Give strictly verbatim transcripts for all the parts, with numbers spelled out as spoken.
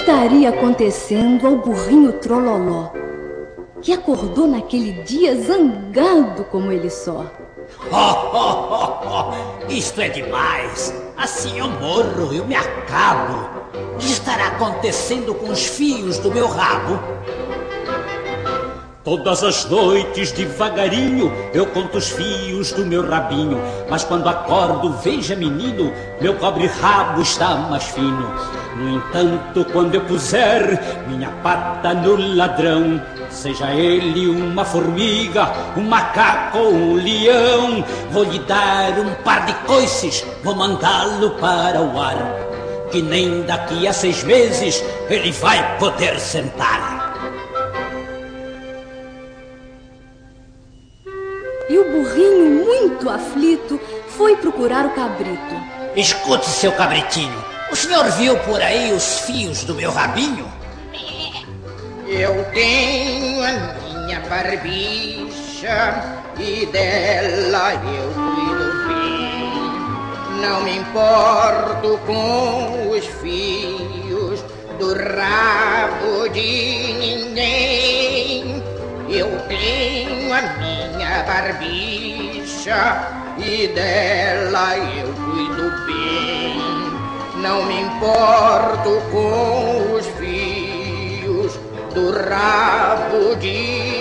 estaria acontecendo ao burrinho Trololó, que acordou naquele dia zangado como ele só? Oh, oh, oh, oh. Isto é demais. Assim eu morro, eu me acabo. O que estará acontecendo com os fios do meu rabo? Todas as noites devagarinho eu conto os fios do meu rabinho, mas quando acordo, veja menino, meu pobre rabo está mais fino. No entanto, quando eu puser minha pata no ladrão, seja ele uma formiga, um macaco ou um leão, vou lhe dar um par de coices, vou mandá-lo para o ar, que nem daqui a seis meses ele vai poder sentar. E o burrinho, muito aflito, foi procurar o cabrito. Escute, seu cabritinho, o senhor viu por aí os fios do meu rabinho? Eu tenho a minha barbicha e dela eu cuido bem. Não me importo com os fios do rabo de ninguém. Eu tenho a minha barbicha e dela eu cuido bem. Não me importo com os fios do rabo de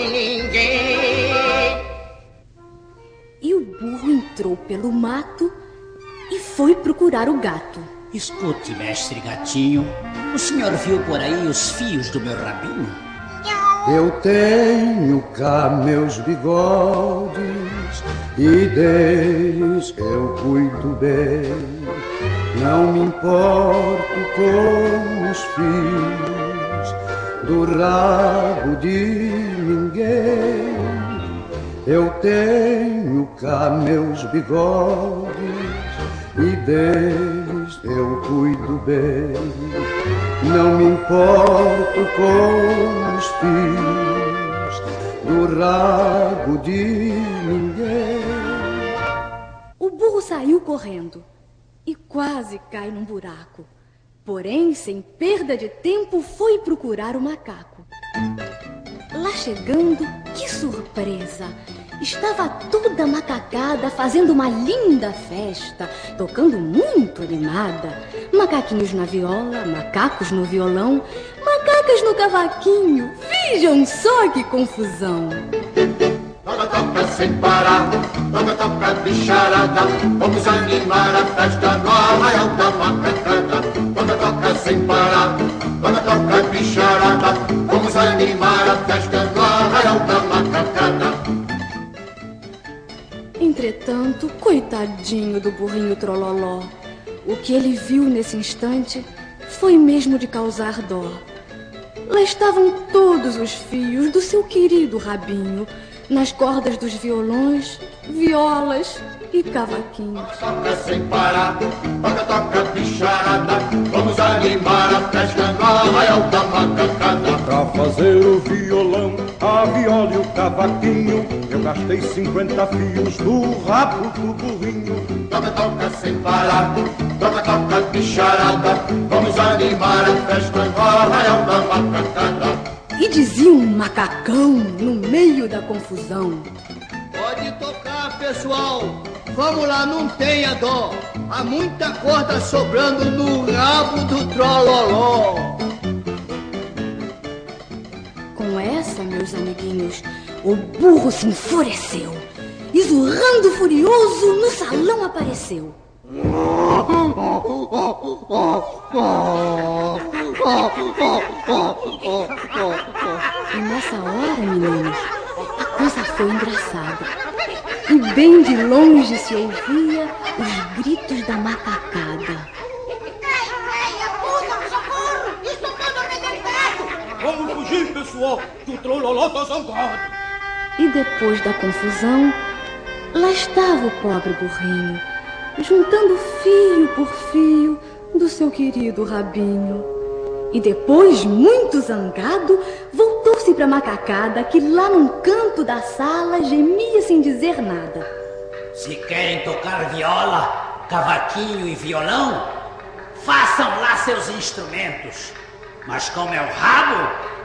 ninguém. E o burro entrou pelo mato e foi procurar o gato. Escute, mestre gatinho, o senhor viu por aí os fios do meu rabinho? Eu tenho cá meus bigodes e deles eu cuido bem. Não me importo com os fios do rabo de ninguém. Eu tenho cá meus bigodes e deles eu cuido bem. Não me importo com os fios do rabo de ninguém. O burro saiu correndo e quase cai num buraco. Porém, sem perda de tempo, foi procurar o macaco. Lá chegando, que surpresa! Estava toda macacada fazendo uma linda festa, tocando muito animada. Macaquinhos na viola, macacos no violão, macacas no cavaquinho. Vejam só que confusão! Toca, toca sem parar, toca, toca bicharada, vamos animar a festa no arraial da macacada. Toca, toca sem parar, toca, toca bicharada, vamos animar a festa no arraial da macacada. Entretanto, coitadinho do burrinho Trololó, o que ele viu nesse instante foi mesmo de causar dó. Lá estavam todos os fios do seu querido rabinho, nas cordas dos violões, violas e cavaquinhos. Toca sem parar, toca, toca bicharada, vamos animar a festa no arraial da macacada. Pra fazer o violão, a viola e o cavaquinho, eu gastei cinquenta fios do rabo do burrinho. Toca, toca sem parar, toca, toca bicharada, vamos animar a festa no arraial da macacada. E dizia um macacão no meio da confusão: pode tocar, pessoal, vamos lá, não tenha dó. Há muita corda sobrando no rabo do Trololó. Com essa, meus amiguinhos, o burro se enfureceu e, zurrando furioso, no salão apareceu. E nessa hora, meninos, a coisa foi engraçada. E bem de longe se ouvia os gritos da macacada. Vamos fugir, pessoal, que o Trololó tá zangado. E depois da confusão, lá estava o pobre burrinho, juntando fio por fio do seu querido rabinho. E depois, muito zangado, voltou-se para a macacada, que lá num canto da sala gemia sem dizer nada. Se querem tocar viola, cavaquinho e violão, façam lá seus instrumentos. Mas como é o rabo,